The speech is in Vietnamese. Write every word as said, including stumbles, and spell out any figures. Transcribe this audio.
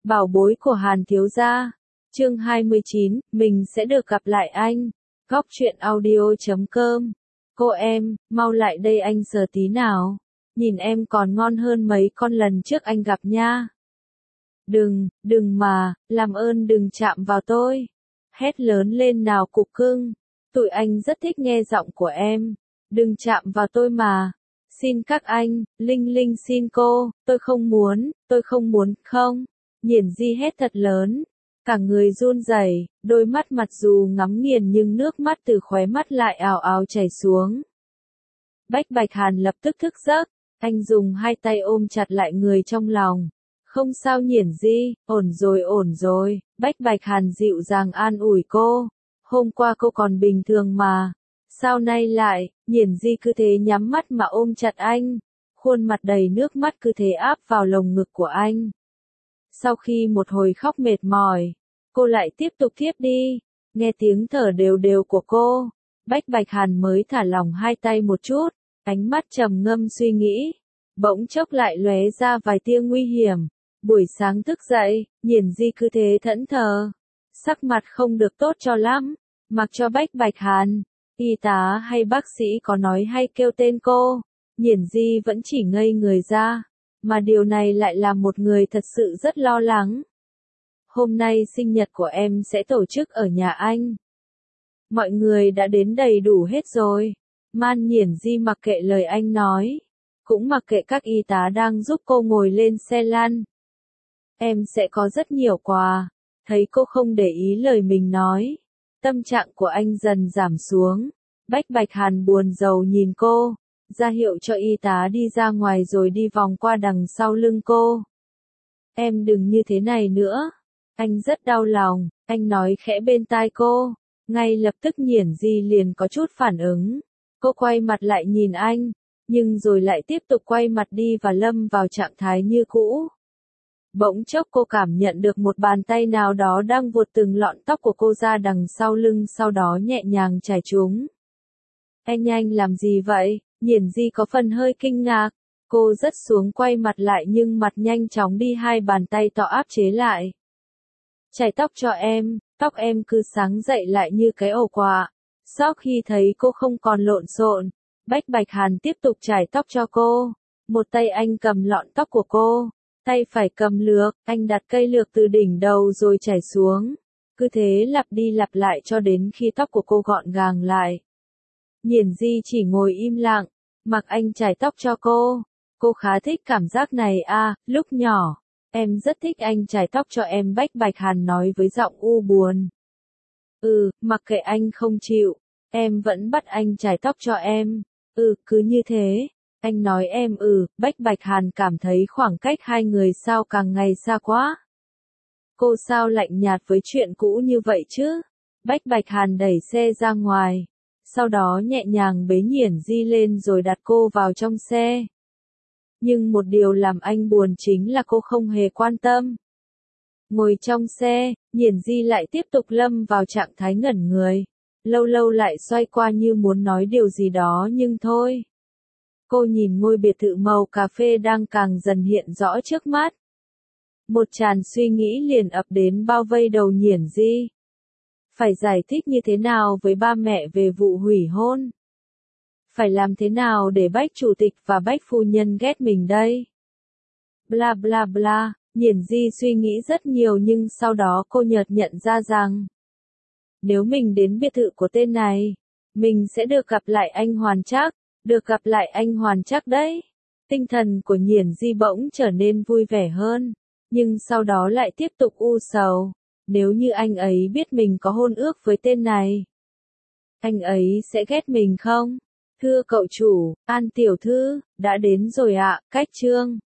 Bảo bối của Hàn thiếu gia. Chương hai mươi chín, mình sẽ được gặp lại anh. Góc truyện audio chấm com. Cô em, mau lại đây anh sờ tí nào. Nhìn em còn ngon hơn mấy con lần trước anh gặp nha. Đừng, đừng mà, làm ơn đừng chạm vào tôi. Hét lớn lên nào cục cưng. Tụi anh rất thích nghe giọng của em. Đừng chạm vào tôi mà. Xin các anh, Linh Linh xin cô, tôi không muốn, tôi không muốn, không. Nhiển Di hét thật lớn. Cả người run rẩy, đôi mắt mặc dù ngắm nghiền nhưng nước mắt từ khóe mắt lại ào ào chảy xuống. Bách Bạch Hàn lập tức thức giấc, anh dùng hai tay ôm chặt lại người trong lòng. Không sao Nhiển Di, ổn rồi ổn rồi, Bách Bạch Hàn dịu dàng an ủi cô. Hôm qua cô còn bình thường mà. Sao nay lại, Nhiển Di cứ thế nhắm mắt mà ôm chặt anh. Khuôn mặt đầy nước mắt cứ thế áp vào lồng ngực của anh. Sau khi một hồi khóc mệt mỏi, cô lại tiếp tục thiếp đi. Nghe tiếng thở đều đều của cô, Bách Bạch Hàn mới thả lỏng hai tay một chút, ánh mắt trầm ngâm suy nghĩ. Bỗng chốc lại lóe ra vài tia nguy hiểm. Buổi sáng thức dậy, Nhiển Di cứ thế thẫn thờ. Sắc mặt không được tốt cho lắm. Mặc cho Bách Bạch Hàn, y tá hay bác sĩ có nói hay kêu tên cô, Nhiển Di vẫn chỉ ngây người ra. Mà điều này lại làm một người thật sự rất lo lắng. Hôm nay sinh nhật của em sẽ tổ chức ở nhà anh. Mọi người đã đến đầy đủ hết rồi. Man Nhiển Di mặc kệ lời anh nói. Cũng mặc kệ các y tá đang giúp cô ngồi lên xe lăn. Em sẽ có rất nhiều quà. Thấy cô không để ý lời mình nói. Tâm trạng của anh dần giảm xuống. Bách Bạch Hàn buồn rầu nhìn cô. Ra hiệu cho y tá đi ra ngoài rồi đi vòng qua đằng sau lưng cô. Em đừng như thế này nữa. Anh rất đau lòng, anh nói khẽ bên tai cô. Ngay lập tức Nhiển Di liền có chút phản ứng. Cô quay mặt lại nhìn anh, nhưng rồi lại tiếp tục quay mặt đi và lâm vào trạng thái như cũ. Bỗng chốc cô cảm nhận được một bàn tay nào đó đang vuột từng lọn tóc của cô ra đằng sau lưng, sau đó nhẹ nhàng chải chúng. Anh anh làm gì vậy? Nhiển Di có phần hơi kinh ngạc. Cô rất xuống quay mặt lại nhưng mặt nhanh chóng đi hai bàn tay to áp chế lại. Chải tóc cho em, tóc em cứ sáng dậy lại như cái ổ quạ. Sau khi thấy cô không còn lộn xộn, Bách Bạch Hàn tiếp tục chải tóc cho cô. Một tay anh cầm lọn tóc của cô, tay phải cầm lược, anh đặt cây lược từ đỉnh đầu rồi chải xuống. Cứ thế lặp đi lặp lại cho đến khi tóc của cô gọn gàng lại. Nhiển Di chỉ ngồi im lặng, mặc anh chải tóc cho cô. Cô khá thích cảm giác này à, lúc nhỏ, em rất thích anh chải tóc cho em, Bách Bạch Hàn nói với giọng u buồn. Ừ, mặc kệ anh không chịu, em vẫn bắt anh chải tóc cho em. Ừ, cứ như thế. Anh nói em ừ, Bách Bạch Hàn cảm thấy khoảng cách hai người sao càng ngày xa quá. Cô sao lạnh nhạt với chuyện cũ như vậy chứ? Bách Bạch Hàn đẩy xe ra ngoài. Sau đó nhẹ nhàng bế Nhiển Di lên rồi đặt cô vào trong xe. Nhưng một điều làm anh buồn chính là cô không hề quan tâm. Ngồi trong xe, Nhiển Di lại tiếp tục lâm vào trạng thái ngẩn người. Lâu lâu lại xoay qua như muốn nói điều gì đó nhưng thôi. Cô nhìn ngôi biệt thự màu cà phê đang càng dần hiện rõ trước mắt. Một tràn suy nghĩ liền ập đến bao vây đầu Nhiển Di. Phải giải thích như thế nào với ba mẹ về vụ hủy hôn? Phải làm thế nào để Bách chủ tịch và Bách phu nhân ghét mình đây? Bla bla bla, Nhiển Di suy nghĩ rất nhiều nhưng sau đó cô chợt nhận ra rằng nếu mình đến biệt thự của tên này, mình sẽ được gặp lại anh Hoàn Trác, được gặp lại anh Hoàn Trác đấy. Tinh thần của Nhiển Di bỗng trở nên vui vẻ hơn, nhưng sau đó lại tiếp tục u sầu. Nếu như anh ấy biết mình có hôn ước với tên này, anh ấy sẽ ghét mình không? Thưa cậu chủ, An tiểu thư, đã đến rồi ạ, cách chương.